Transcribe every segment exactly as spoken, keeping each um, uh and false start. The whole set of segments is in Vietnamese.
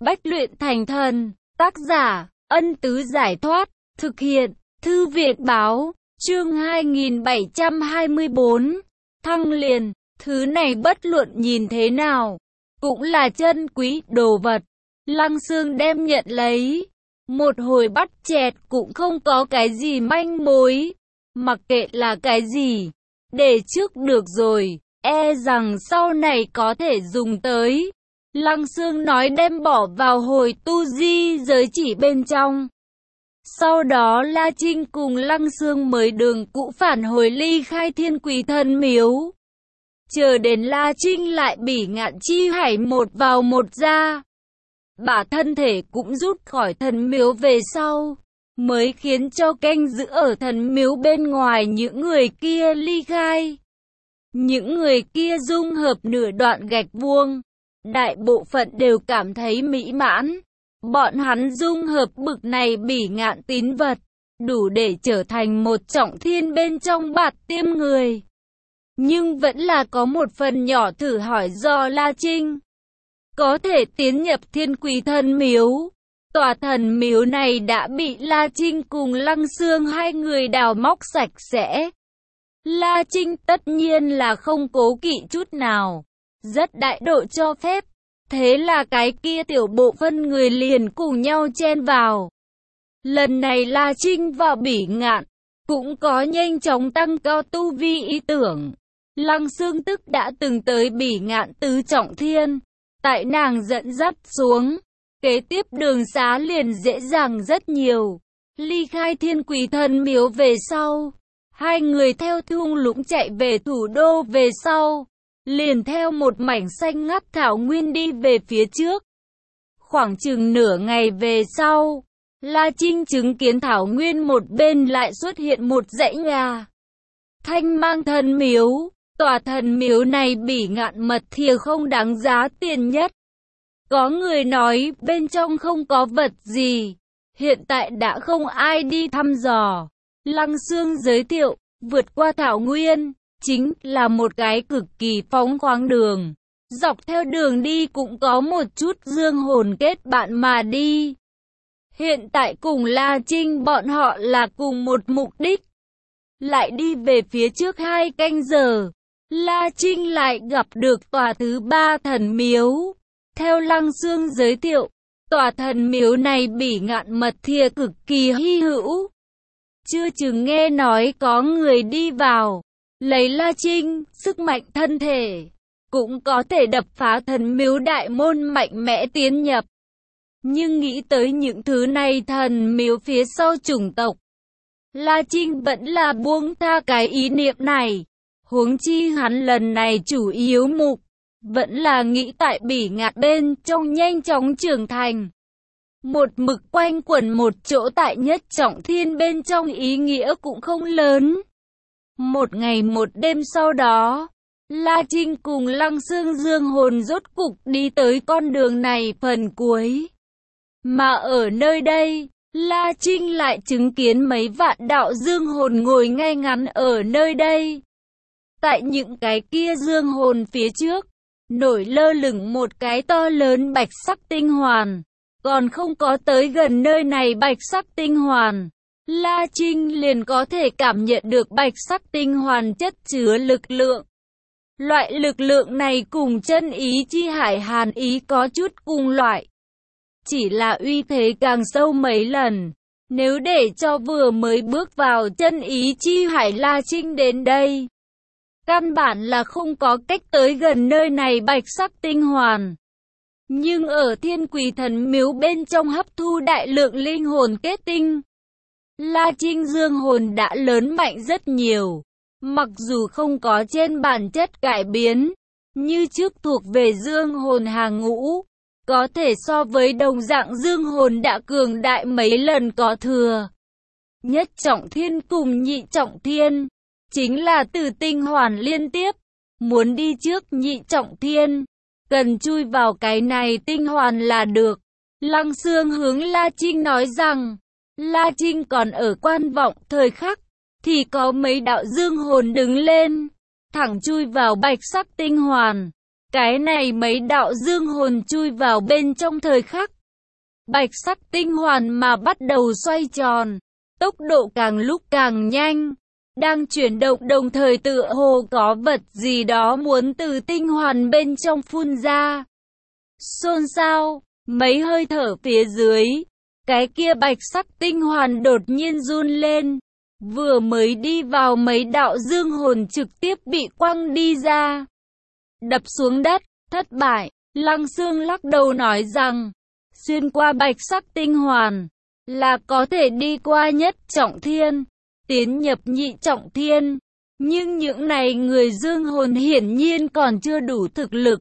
Bách luyện thành thần. Tác giả, Ân Tứ Giải Thoát. Thực hiện, Thư viện Báo. Chương hai nghìn bảy trăm hai mươi tư. Thăng liền. Thứ này bất luận nhìn thế nào, cũng là chân quý đồ vật. Lăng Xương đem nhận lấy. Một hồi bắt chẹt cũng không có cái gì manh mối. Mặc kệ là cái gì, để trước được rồi, e rằng sau này có thể dùng tới. Lăng Xương nói đem bỏ vào hồi tu di giới chỉ bên trong. Sau đó La Trinh cùng Lăng Xương mới đường cũ phản hồi ly khai Thiên Quỷ Thần Miếu. Chờ đến La Trinh lại Bỉ Ngạn Chi Hải một vào một ra, bả thân thể cũng rút khỏi thần miếu về sau, mới khiến cho canh giữ ở thần miếu bên ngoài những người kia ly khai. Những người kia dung hợp nửa đoạn gạch vuông, đại bộ phận đều cảm thấy mỹ mãn. Bọn hắn dung hợp bực này bỉ ngạn tín vật, đủ để trở thành một trọng thiên bên trong bạt tiêm người. Nhưng vẫn là có một phần nhỏ thử hỏi do La Trinh có thể tiến nhập Thiên Quỷ Thần Miếu. Tòa thần miếu này đã bị La Trinh cùng Lăng Xương hai người đào móc sạch sẽ. La Trinh tất nhiên là không cố kỵ chút nào, rất đại độ cho phép. Thế là cái kia tiểu bộ phân người liền cùng nhau chen vào. Lần này La Trinh vào Bỉ Ngạn cũng có nhanh chóng tăng cao tu vi ý tưởng. Lăng Xương tức đã từng tới Bỉ Ngạn tứ trọng thiên, tại nàng dẫn dắt xuống, kế tiếp đường xá liền dễ dàng rất nhiều. Ly khai Thiên Quỷ Thần Miếu về sau, hai người theo thung lũng chạy về thủ đô về sau, liền theo một mảnh xanh ngắt thảo nguyên đi về phía trước. Khoảng chừng nửa ngày về sau, La Trinh chứng kiến thảo nguyên một bên lại xuất hiện một dãy nhà. Thanh Mang Thần Miếu. Tòa thần miếu này Bỉ Ngạn mật thìa không đáng giá tiền nhất. Có người nói bên trong không có vật gì, hiện tại đã không ai đi thăm dò. Lăng Xương giới thiệu, vượt qua thảo nguyên, chính là một cái cực kỳ phóng khoáng đường. Dọc theo đường đi cũng có một chút dương hồn kết bạn mà đi. Hiện tại cùng La Trinh bọn họ là cùng một mục đích. Lại đi về phía trước hai canh giờ, La Trinh lại gặp được tòa thứ ba thần miếu. Theo Lăng Xương giới thiệu, tòa thần miếu này Bỉ Ngạn mật thìa cực kỳ hy hữu. Chưa chừng nghe nói có người đi vào, lấy La Trinh, sức mạnh thân thể, cũng có thể đập phá thần miếu đại môn mạnh mẽ tiến nhập. Nhưng nghĩ tới những thứ này thần miếu phía sau chủng tộc, La Trinh vẫn là buông tha cái ý niệm này. Huống chi hắn lần này chủ yếu mục vẫn là nghĩ tại Bỉ Ngạn bên trong nhanh chóng trưởng thành. Một mực quanh quẩn một chỗ tại nhất trọng thiên bên trong ý nghĩa cũng không lớn. Một ngày một đêm sau đó, La Trinh cùng Lăng Xương dương hồn rốt cục đi tới con đường này phần cuối. Mà ở nơi đây, La Trinh lại chứng kiến mấy vạn đạo dương hồn ngồi ngay ngắn ở nơi đây. Tại những cái kia dương hồn phía trước, nổi lơ lửng một cái to lớn bạch sắc tinh hoàn. Còn không có tới gần nơi này bạch sắc tinh hoàn, La Trinh liền có thể cảm nhận được bạch sắc tinh hoàn chất chứa lực lượng. Loại lực lượng này cùng chân ý chi hải hàn ý có chút cùng loại, chỉ là uy thế càng sâu mấy lần. Nếu để cho vừa mới bước vào chân ý chi hải La Trinh đến đây, căn bản là không có cách tới gần nơi này bạch sắc tinh hoàn. Nhưng ở Thiên Quỷ Thần Miếu bên trong hấp thu đại lượng linh hồn kết tinh, La Trinh dương hồn đã lớn mạnh rất nhiều. Mặc dù không có trên bản chất cải biến, như trước thuộc về dương hồn hàng ngũ, có thể so với đồng dạng dương hồn đã cường đại mấy lần có thừa. Nhất trọng thiên cùng nhị trọng thiên, chính là từ tinh hoàn liên tiếp. Muốn đi trước nhị trọng thiên, cần chui vào cái này tinh hoàn là được. Lăng Xương hướng La Trinh nói rằng, La Trinh còn ở quan vọng thời khắc, thì có mấy đạo dương hồn đứng lên, thẳng chui vào bạch sắc tinh hoàn. Cái này mấy đạo dương hồn chui vào bên trong thời khắc. Bạch sắc tinh hoàn mà bắt đầu xoay tròn, tốc độ càng lúc càng nhanh, đang chuyển động đồng thời tựa hồ có vật gì đó muốn từ tinh hoàn bên trong phun ra. Xôn xao, mấy hơi thở phía dưới, cái kia bạch sắc tinh hoàn đột nhiên run lên, vừa mới đi vào mấy đạo dương hồn trực tiếp bị quăng đi ra, đập xuống đất, thất bại. Lăng Xương lắc đầu nói rằng, xuyên qua bạch sắc tinh hoàn, là có thể đi qua nhất trọng thiên, tiến nhập nhị trọng thiên, nhưng những này người dương hồn hiển nhiên còn chưa đủ thực lực.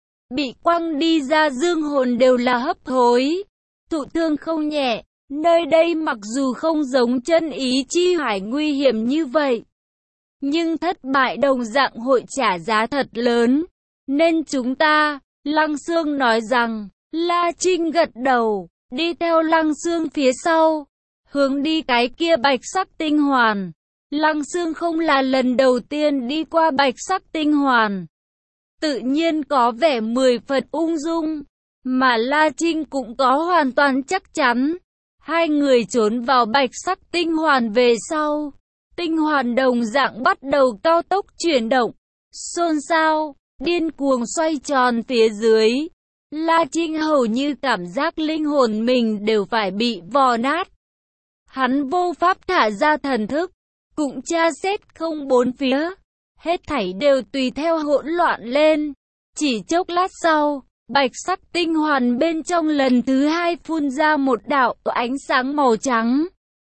Bị quăng đi ra dương hồn đều là hấp hối, thụ thương không nhẹ, nơi đây mặc dù không giống chân ý chi hải nguy hiểm như vậy, nhưng thất bại đồng dạng hội trả giá thật lớn, nên chúng ta, Lăng Xương nói rằng, La Trinh gật đầu, đi theo Lăng Xương phía sau, hướng đi cái kia bạch sắc tinh hoàn. Lăng Xương không là lần đầu tiên đi qua bạch sắc tinh hoàn, tự nhiên có vẻ mười phần ung dung, mà La Trinh cũng có hoàn toàn chắc chắn. Hai người trốn vào bạch sắc tinh hoàn về sau, tinh hoàn đồng dạng bắt đầu cao tốc chuyển động, xôn xao, điên cuồng xoay tròn phía dưới. La Trinh hầu như cảm giác linh hồn mình đều phải bị vò nát. Hắn vô pháp thả ra thần thức, cũng tra xét không bốn phía, hết thảy đều tùy theo hỗn loạn lên. Chỉ chốc lát sau, bạch sắc tinh hoàn bên trong lần thứ hai phun ra một đạo ánh sáng màu trắng.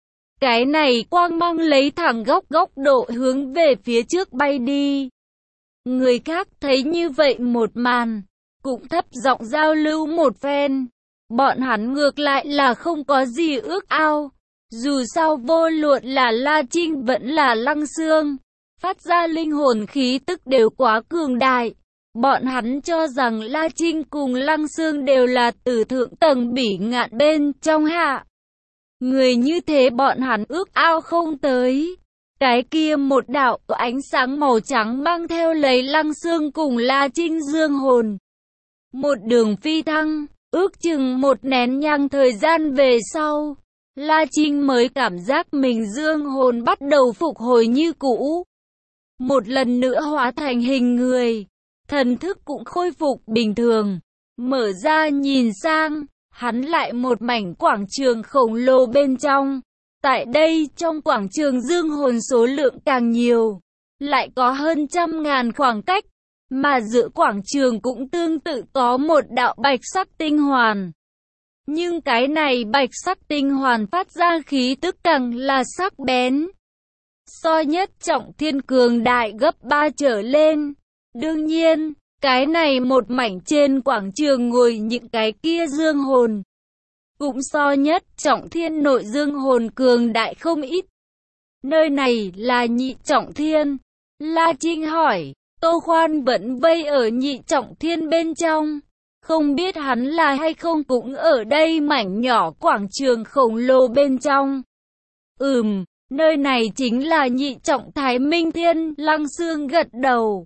Cái này quang mang lấy thẳng góc góc độ hướng về phía trước bay đi. Người khác thấy như vậy một màn, cũng thấp giọng giao lưu một phen. Bọn hắn ngược lại là không có gì ước ao. Dù sao vô luận là La Trinh vẫn là Lăng Xương, phát ra linh hồn khí tức đều quá cường đại. Bọn hắn cho rằng La Trinh cùng Lăng Xương đều là từ thượng tầng bỉ ngạn bên trong hạ. Người như thế bọn hắn ước ao không tới. Cái kia một đạo ánh sáng màu trắng mang theo lấy Lăng Xương cùng La Trinh dương hồn. Một đường phi thăng, ước chừng một nén nhang thời gian về sau, La Trinh mới cảm giác mình dương hồn bắt đầu phục hồi như cũ. Một lần nữa hóa thành hình người, thần thức cũng khôi phục bình thường. Mở ra nhìn sang, hắn lại một mảnh quảng trường khổng lồ bên trong. Tại đây trong quảng trường dương hồn số lượng càng nhiều, lại có hơn trăm ngàn khoảng cách, mà giữa quảng trường cũng tương tự có một đạo bạch sắc tinh hoàn. Nhưng cái này bạch sắc tinh hoàn phát ra khí tức càng là sắc bén. So nhất trọng thiên cường đại gấp ba trở lên. Đương nhiên, cái này một mảnh trên quảng trường ngồi những cái kia dương hồn, cũng so nhất trọng thiên nội dương hồn cường đại không ít. Nơi này là nhị trọng thiên. La Trinh hỏi, Tô Khoan vẫn vây ở nhị trọng thiên bên trong. Không biết hắn là hay không cũng ở đây mảnh nhỏ quảng trường khổng lồ bên trong. Ừm, nơi này chính là nhị trọng Thái Minh Thiên. Lăng Xương gật đầu.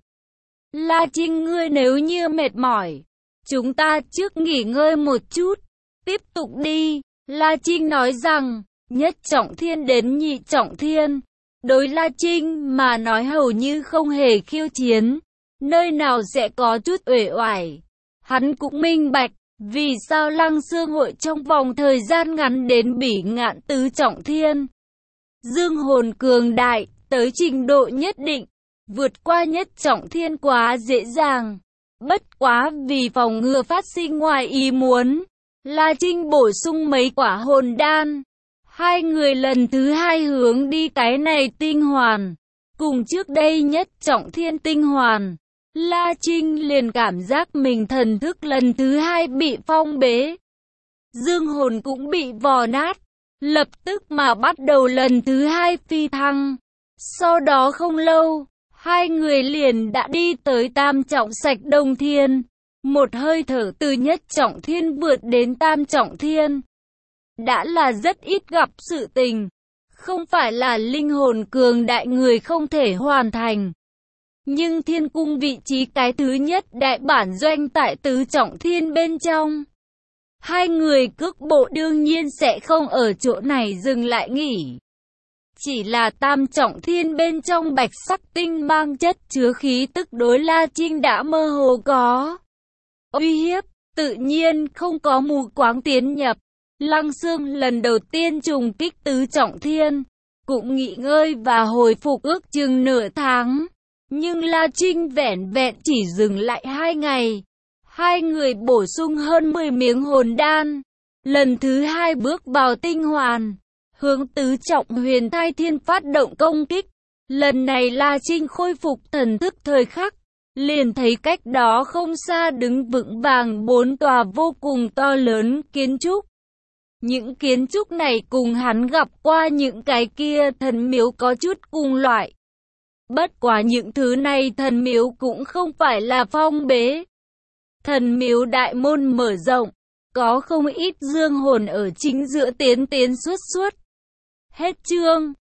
La Trinh ngươi nếu như mệt mỏi, chúng ta trước nghỉ ngơi một chút, tiếp tục đi. La Trinh nói rằng, nhất trọng thiên đến nhị trọng thiên, đối La Trinh mà nói hầu như không hề khiêu chiến, nơi nào sẽ có chút uể oải. Hắn cũng minh bạch, vì sao Lăng Xương hội trong vòng thời gian ngắn đến bỉ ngạn tứ trọng thiên. Dương hồn cường đại, tới trình độ nhất định, vượt qua nhất trọng thiên quá dễ dàng. Bất quá vì phòng ngừa phát sinh ngoài ý muốn, La Trinh bổ sung mấy quả hồn đan. Hai người lần thứ hai hướng đi cái này tinh hoàn, cùng trước đây nhất trọng thiên tinh hoàn. La Trinh liền cảm giác mình thần thức lần thứ hai bị phong bế. Dương hồn cũng bị vò nát, lập tức mà bắt đầu lần thứ hai phi thăng. Sau đó không lâu, hai người liền đã đi tới tam trọng sạch đông thiên. Một hơi thở từ nhất trọng thiên vượt đến tam trọng thiên, đã là rất ít gặp sự tình. Không phải là linh hồn cường đại người không thể hoàn thành. Nhưng thiên cung vị trí cái thứ nhất đại bản doanh tại tứ trọng thiên bên trong. Hai người cước bộ đương nhiên sẽ không ở chỗ này dừng lại nghỉ. Chỉ là tam trọng thiên bên trong bạch sắc tinh mang chất chứa khí tức đối La Trinh đã mơ hồ có uy hiếp, tự nhiên không có mù quáng tiến nhập. Lăng Xương lần đầu tiên trùng kích tứ trọng thiên, cũng nghỉ ngơi và hồi phục ước chừng nửa tháng. Nhưng La Trinh vẻn vẹn chỉ dừng lại hai ngày. Hai người bổ sung hơn mười miếng hồn đan. Lần thứ hai bước vào tinh hoàn, hướng tứ trọng huyền thai thiên phát động công kích. Lần này La Trinh khôi phục thần thức thời khắc, liền thấy cách đó không xa đứng vững vàng bốn tòa vô cùng to lớn kiến trúc. Những kiến trúc này cùng hắn gặp qua những cái kia thần miếu có chút cùng loại. Bất quá những thứ này thần miếu cũng không phải là phong bế. Thần miếu đại môn mở rộng, có không ít dương hồn ở chính giữa tiến tiến suốt suốt. Hết chương.